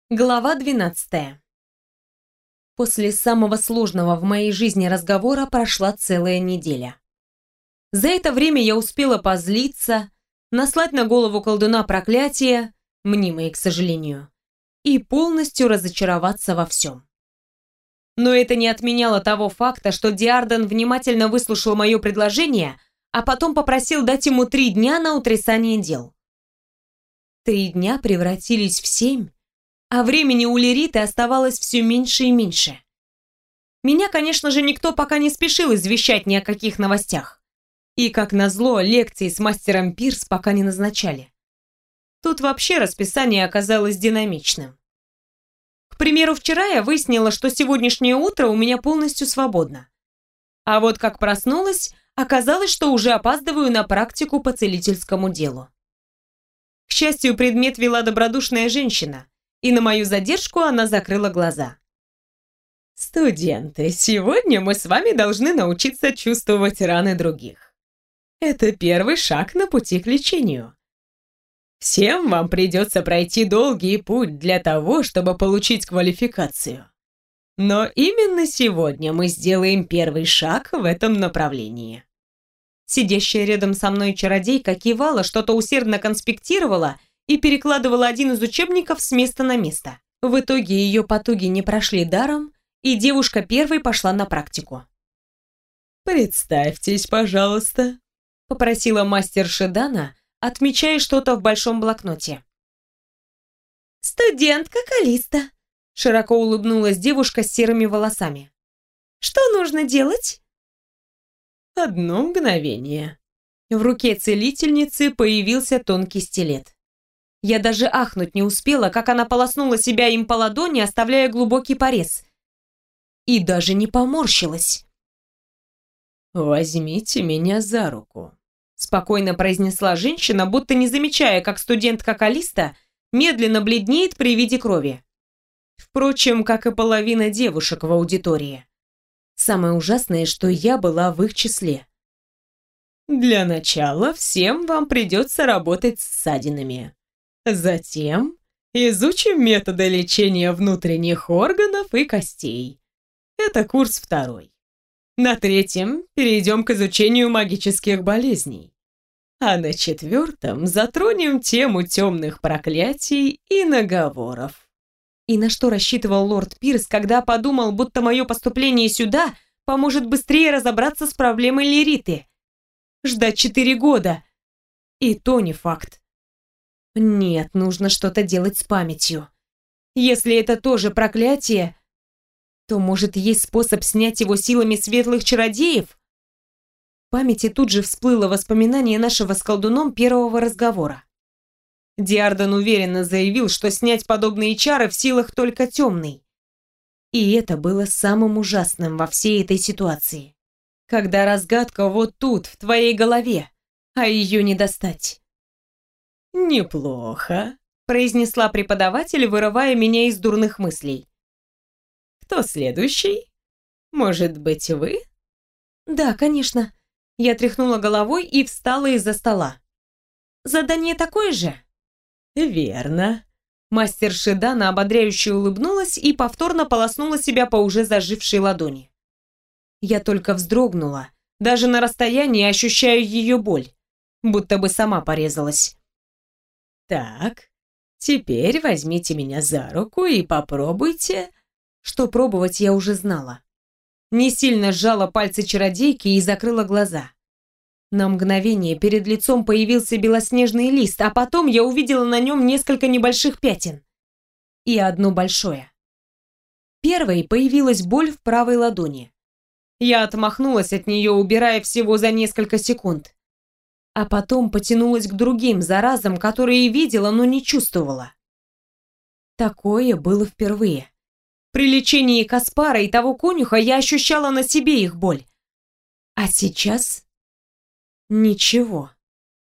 Глава 12. После самого сложного в моей жизни разговора прошла целая неделя. За это время я успела позлиться, наслать на голову колдуна проклятия, мнимые, к сожалению, и полностью разочароваться во всем. Но это не отменяло того факта, что Диарден внимательно выслушал мое предложение, а потом попросил дать ему 3 дня на утрясание дел. 3 дня превратились в 7, а времени у Лериты оставалось все меньше и меньше. Меня, конечно же, никто пока не спешил извещать ни о каких новостях. И, как назло, лекции с мастером Пирс пока не назначали. Тут вообще расписание оказалось динамичным. К примеру, вчера я выяснила, что сегодняшнее утро у меня полностью свободно. А вот как проснулась, оказалось, что уже опаздываю на практику по целительскому делу. К счастью, предмет вела добродушная женщина, и на мою задержку она закрыла глаза. «Студенты, сегодня мы с вами должны научиться чувствовать раны других. Это первый шаг на пути к лечению. Всем вам придется пройти долгий путь для того, чтобы получить квалификацию. Но именно сегодня мы сделаем первый шаг в этом направлении». Сидящая рядом со мной чародейка кивала, что-то усердно конспектировала и перекладывала один из учебников с места на место. В итоге ее потуги не прошли даром, и девушка первой пошла на практику. «Представьтесь, пожалуйста», — попросила мастер Шедана, отмечая что-то в большом блокноте. «Студентка Калиста», — широко улыбнулась девушка с серыми волосами. «Что нужно делать?» Одно мгновение. В руке целительницы появился тонкий стилет. Я даже ахнуть не успела, как она полоснула себя им по ладони, оставляя глубокий порез. И даже не поморщилась. «Возьмите меня за руку», — спокойно произнесла женщина, будто не замечая, как студентка Калиста медленно бледнеет при виде крови. Впрочем, как и половина девушек в аудитории. Самое ужасное, что я была в их числе. «Для начала всем вам придется работать с ссадинами. Затем изучим методы лечения внутренних органов и костей. Это курс 2. На 3 перейдем к изучению магических болезней. А на 4 затронем тему темных проклятий и наговоров». И на что рассчитывал лорд Пирс, когда подумал, будто мое поступление сюда поможет быстрее разобраться с проблемой Лериты? Ждать 4 года. И то не факт. Нет, нужно что-то делать с памятью. Если это тоже проклятие, то, может, есть способ снять его силами светлых чародеев? В памяти тут же всплыло воспоминание нашего с колдуном первого разговора. Диарден уверенно заявил, что снять подобные чары в силах только темный. И это было самым ужасным во всей этой ситуации. Когда разгадка вот тут, в твоей голове, а ее не достать. «Неплохо», — произнесла преподаватель, вырывая меня из дурных мыслей. «Кто следующий? Может быть, вы?» «Да, конечно». Я тряхнула головой и встала из-за стола. «Задание такое же?» «Верно». Мастер Шедана ободряюще улыбнулась и повторно полоснула себя по уже зажившей ладони. Я только вздрогнула, даже на расстоянии ощущаю ее боль, будто бы сама порезалась. «Так, теперь возьмите меня за руку и попробуйте...» Что пробовать я уже знала. Не сильно сжала пальцы чародейки и закрыла глаза. На мгновение перед лицом появился белоснежный лист, а потом я увидела на нем несколько небольших пятен. И одно большое. Первой появилась боль в правой ладони. Я отмахнулась от нее, убирая всего за несколько секунд. А потом потянулась к другим заразам, которые видела, но не чувствовала. Такое было впервые. При лечении Каспара и того конюха я ощущала на себе их боль. А сейчас... ничего.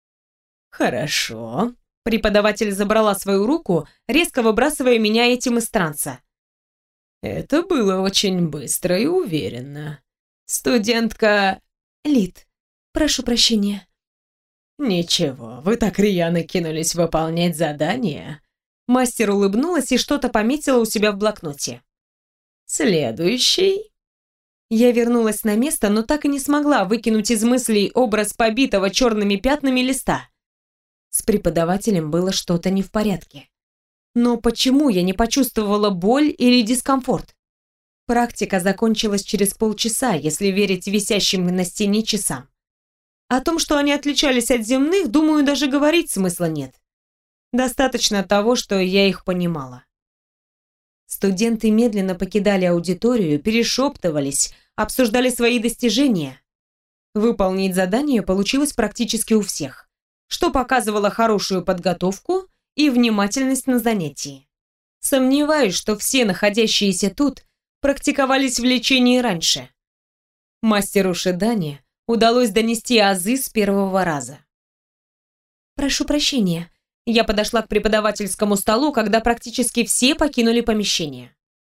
«Хорошо». Преподаватель забрала свою руку, резко выбрасывая меня этим из транса. «Это было очень быстро и уверенно. Студентка...» «Лид, прошу прощения». «Ничего, вы так рьяно кинулись выполнять задание. Мастер улыбнулась и что-то пометила у себя в блокноте. «Следующий». Я вернулась на место, но так и не смогла выкинуть из мыслей образ побитого черными пятнами листа. С преподавателем было что-то не в порядке. Но почему я не почувствовала боль или дискомфорт? Практика закончилась через полчаса, если верить висящим на стене часам. О том, что они отличались от земных, думаю, даже говорить смысла нет. Достаточно того, что я их понимала. Студенты медленно покидали аудиторию, перешептывались, обсуждали свои достижения. Выполнить задание получилось практически у всех, что показывало хорошую подготовку и внимательность на занятии. Сомневаюсь, что все находящиеся тут практиковались в лечении раньше. Мастеру Шидане удалось донести азы с первого раза. «Прошу прощения». Я подошла к преподавательскому столу, когда практически все покинули помещение.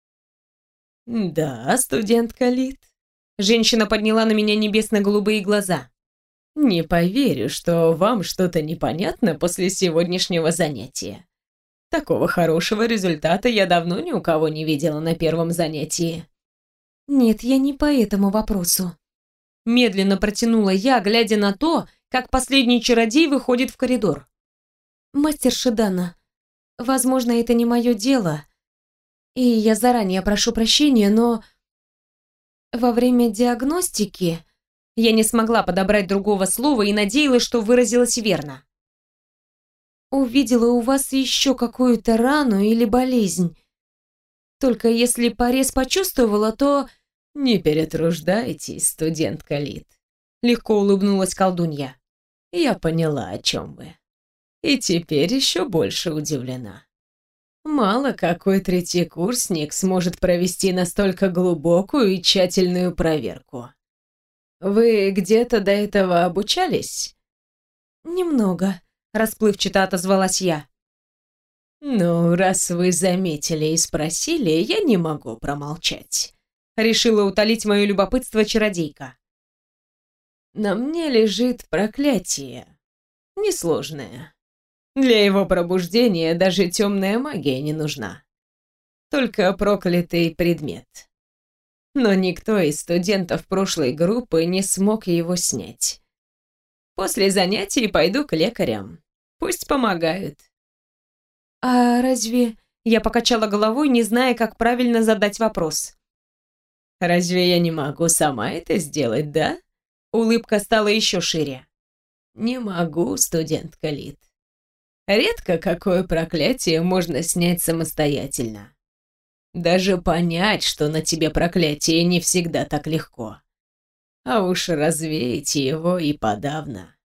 «Да, студентка Лид». Женщина подняла на меня небесно-голубые глаза. «Не поверю, что вам что-то непонятно после сегодняшнего занятия. Такого хорошего результата я давно ни у кого не видела на первом занятии». «Нет, я не по этому вопросу». Медленно протянула я, глядя на то, как последний чародей выходит в коридор. «Мастер Шидана, возможно, это не мое дело, и я заранее прошу прощения, но во время диагностики я не смогла подобрать другого слова и надеялась, что выразилась верно. Увидела у вас еще какую-то рану или болезнь. Только если порез почувствовала, то...» «Не перетруждайтесь, студентка Лид», — легко улыбнулась колдунья. «Я поняла, о чем вы. И теперь еще больше удивлена. Мало какой третьекурсник сможет провести настолько глубокую и тщательную проверку. Вы где-то до этого обучались?» «Немного», — расплывчато отозвалась я. «Ну, раз вы заметили и спросили, я не могу промолчать», — решила утолить мое любопытство чародейка. «На мне лежит проклятие. Несложное. Для его пробуждения даже темная магия не нужна. Только проклятый предмет. Но никто из студентов прошлой группы не смог его снять. После занятий пойду к лекарям. Пусть помогают». «А разве...» Я покачала головой, не зная, как правильно задать вопрос. «Разве я не могу сама это сделать, да?» Улыбка стала еще шире. «Не могу, студентка Лид. Редко какое проклятие можно снять самостоятельно. Даже понять, что на тебе проклятие, не всегда так легко. А уж развеять его и подавно».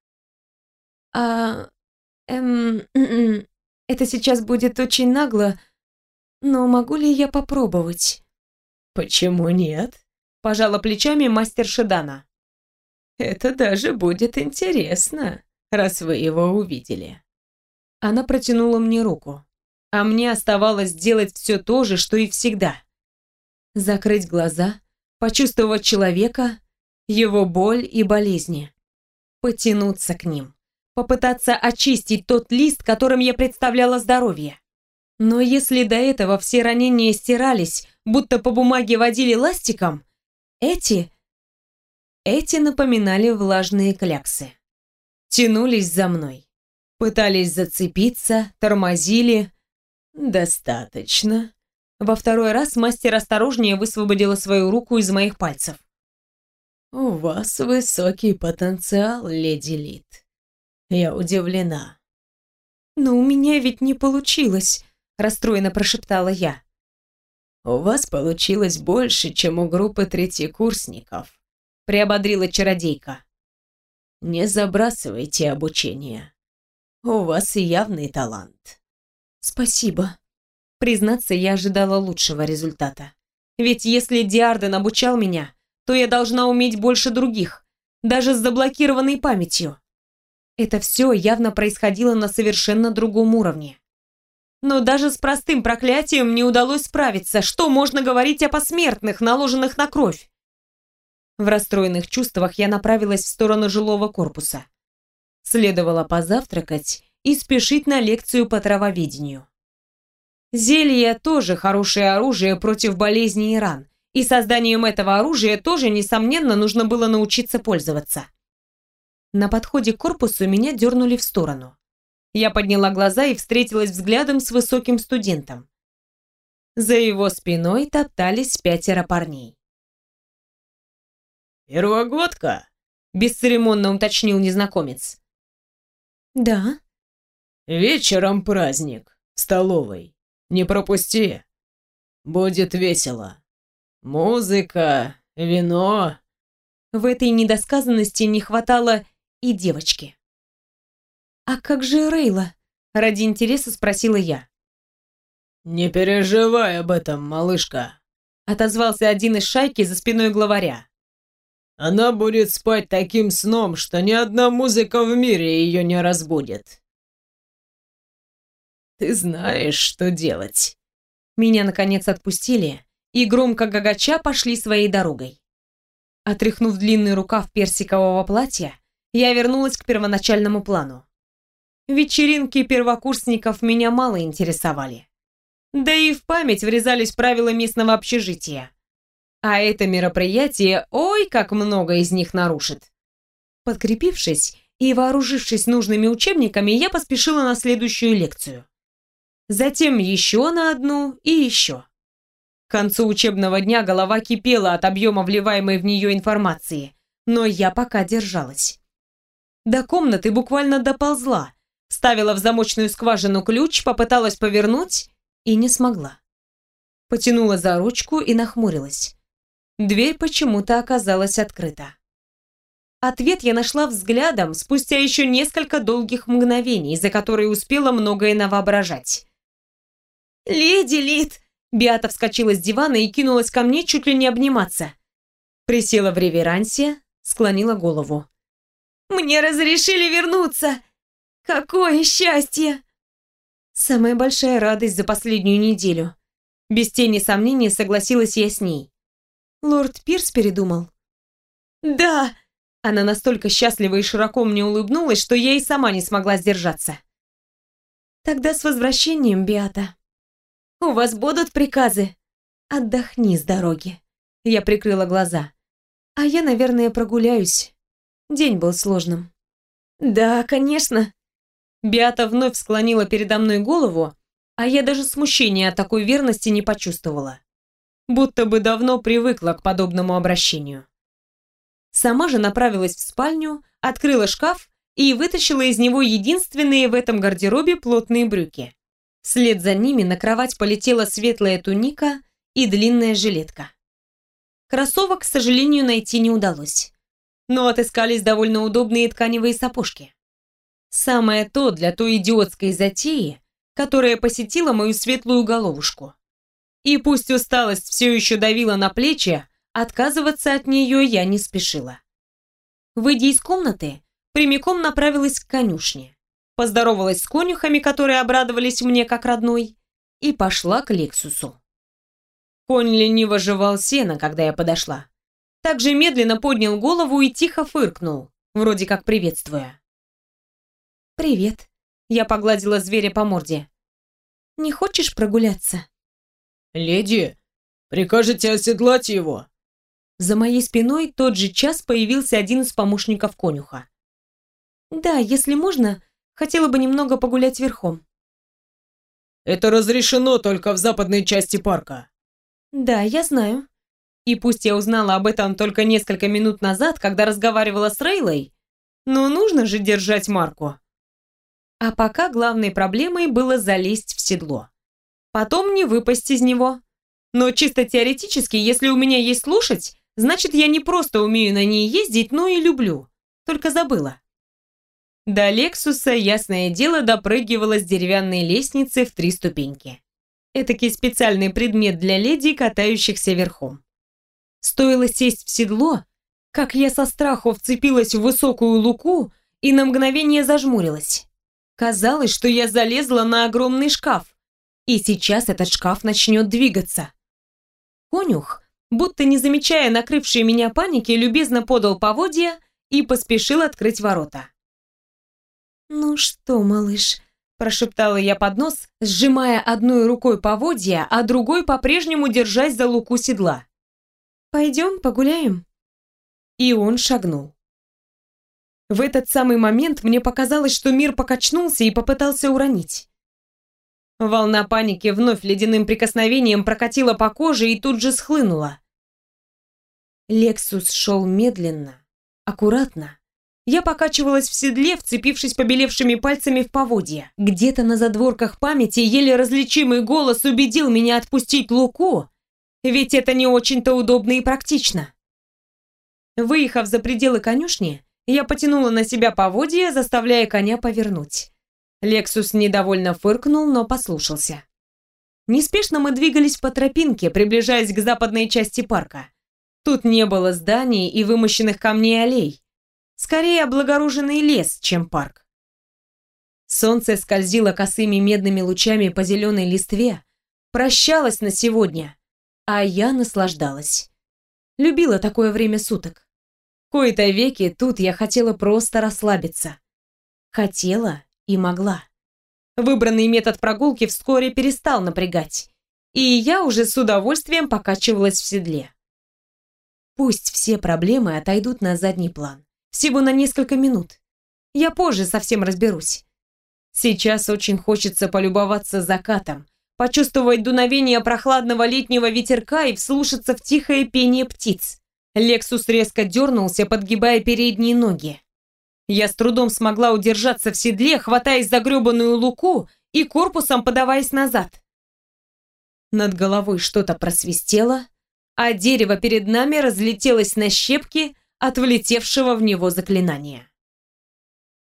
Это сейчас будет очень нагло, но могу ли я попробовать?» «Почему нет?» — пожала плечами мастер Шидана. «Это даже будет интересно, раз вы его увидели». Она протянула мне руку, а мне оставалось делать все то же, что и всегда. Закрыть глаза, почувствовать человека, его боль и болезни. Потянуться к ним, попытаться очистить тот лист, которым я представляла здоровье. Но если до этого все ранения стирались, будто по бумаге водили ластиком, эти напоминали влажные кляксы. Тянулись за мной. Пытались зацепиться, тормозили. «Достаточно». Во второй раз мастер осторожнее высвободила свою руку из моих пальцев. «У вас высокий потенциал, леди Лид. Я удивлена». «Но у меня ведь не получилось», — расстроенно прошептала я. «У вас получилось больше, чем у группы третьекурсников», — приободрила чародейка. «Не забрасывайте обучение. У вас явный талант». «Спасибо». Признаться, я ожидала лучшего результата. Ведь если Диарден обучал меня, то я должна уметь больше других, даже с заблокированной памятью. Это все явно происходило на совершенно другом уровне. Но даже с простым проклятием не удалось справиться. Что можно говорить о посмертных, наложенных на кровь? В расстроенных чувствах я направилась в сторону жилого корпуса. Следовало позавтракать и спешить на лекцию по травоведению. Зелье тоже хорошее оружие против болезней и ран, и созданием этого оружия тоже, несомненно, нужно было научиться пользоваться. На подходе к корпусу меня дернули в сторону. Я подняла глаза и встретилась взглядом с высоким студентом. За его спиной топтались 5 парней. «Первогодка?» — бесцеремонно уточнил незнакомец. «Да». «Вечером праздник. В столовой. Не пропусти. Будет весело. Музыка, вино». В этой недосказанности не хватало и девочки. «А как же Рейла?» — ради интереса спросила я. «Не переживай об этом, малышка», — отозвался один из шайки за спиной главаря. «Она будет спать таким сном, что ни одна музыка в мире ее не разбудит». «Ты знаешь, что делать». Меня, наконец, отпустили, и громко гагача пошли своей дорогой. Отряхнув длинный рукав персикового платья, я вернулась к первоначальному плану. Вечеринки первокурсников меня мало интересовали. Да и в память врезались правила местного общежития. А это мероприятие, ой, как много из них нарушит. Подкрепившись и вооружившись нужными учебниками, я поспешила на следующую лекцию. Затем еще на одну и еще. К концу учебного дня голова кипела от объема вливаемой в нее информации, но я пока держалась. До комнаты буквально доползла, вставила в замочную скважину ключ, попыталась повернуть и не смогла. Потянула за ручку и нахмурилась. Дверь почему-то оказалась открыта. Ответ я нашла взглядом спустя еще несколько долгих мгновений, за которые успела многое навоображать. «Леди Лид!» Беата вскочила с дивана и кинулась ко мне чуть ли не обниматься. Присела в реверансе, склонила голову. «Мне разрешили вернуться! Какое счастье!» Самая большая радость за последнюю неделю. Без тени сомнений согласилась я с ней. Лорд Пирс передумал. «Да!» Она настолько счастлива и широко мне улыбнулась, что я и сама не смогла сдержаться. «Тогда с возвращением, Беата. У вас будут приказы? Отдохни с дороги». Я прикрыла глаза. «А я, наверное, прогуляюсь. День был сложным». «Да, конечно». Беата вновь склонила передо мной голову, а я даже смущения от такой верности не почувствовала. Будто бы давно привыкла к подобному обращению. Сама же направилась в спальню, открыла шкаф и вытащила из него единственные в этом гардеробе плотные брюки. Вслед за ними на кровать полетела светлая туника и длинная жилетка. Кроссовок, к сожалению, найти не удалось. Но отыскались довольно удобные тканевые сапожки. Самое то для той идиотской затеи, которая посетила мою светлую головушку. И пусть усталость все еще давила на плечи, отказываться от нее я не спешила. Выйдя из комнаты, прямиком направилась к конюшне, поздоровалась с конюхами, которые обрадовались мне как родной, и пошла к Лексусу. Конь лениво жевал сено, когда я подошла. Также медленно поднял голову и тихо фыркнул, вроде как приветствуя. «Привет», — я погладила зверя по морде. «Не хочешь прогуляться?» «Леди, прикажете оседлать его?» За моей спиной тот же час появился один из помощников конюха. «Да, если можно, хотела бы немного погулять верхом». «Это разрешено только в западной части парка». «Да, я знаю. И пусть я узнала об этом только несколько минут назад, когда разговаривала с Рейлой, но нужно же держать марку». А пока главной проблемой было залезть в седло. Потом не выпасть из него. Но чисто теоретически, если у меня есть лошадь, значит, я не просто умею на ней ездить, но и люблю. Только забыла. До Лексуса, ясное дело, допрыгивала с деревянной лестницы в 3 ступеньки. Этакий специальный предмет для леди, катающихся верхом. Стоило сесть в седло, как я со страху вцепилась в высокую луку и на мгновение зажмурилась. Казалось, что я залезла на огромный шкаф, и сейчас этот шкаф начнет двигаться. Конюх, будто не замечая накрывшей меня паники, любезно подал поводья и поспешил открыть ворота. «Ну что, малыш?» – прошептала я под нос, сжимая одной рукой поводья, а другой по-прежнему держась за луку седла. «Пойдем погуляем?» И он шагнул. В этот самый момент мне показалось, что мир покачнулся и попытался уронить. Волна паники вновь ледяным прикосновением прокатила по коже и тут же схлынула. Лексус шел медленно, аккуратно. Я покачивалась в седле, вцепившись побелевшими пальцами в поводья. Где-то на задворках памяти еле различимый голос убедил меня отпустить луку, ведь это не очень-то удобно и практично. Выехав за пределы конюшни, я потянула на себя поводья, заставляя коня повернуть. Лексус недовольно фыркнул, но послушался. Неспешно мы двигались по тропинке, приближаясь к западной части парка. Тут не было зданий и вымощенных камней аллей. Скорее облагороженный лес, чем парк. Солнце скользило косыми медными лучами по зеленой листве, прощалось на сегодня, а я наслаждалась. Любила такое время суток. В кои-то веки тут я хотела просто расслабиться. Хотела и могла. Выбранный метод прогулки вскоре перестал напрягать, и я уже с удовольствием покачивалась в седле. Пусть все проблемы отойдут на задний план. Всего на несколько минут. Я позже совсем разберусь. Сейчас очень хочется полюбоваться закатом, почувствовать дуновение прохладного летнего ветерка и вслушаться в тихое пение птиц. Лексус резко дернулся, подгибая передние ноги. Я с трудом смогла удержаться в седле, хватаясь за гребаную луку и корпусом подаваясь назад. Над головой что-то просвистело, а дерево перед нами разлетелось на щепки от влетевшего в него заклинания.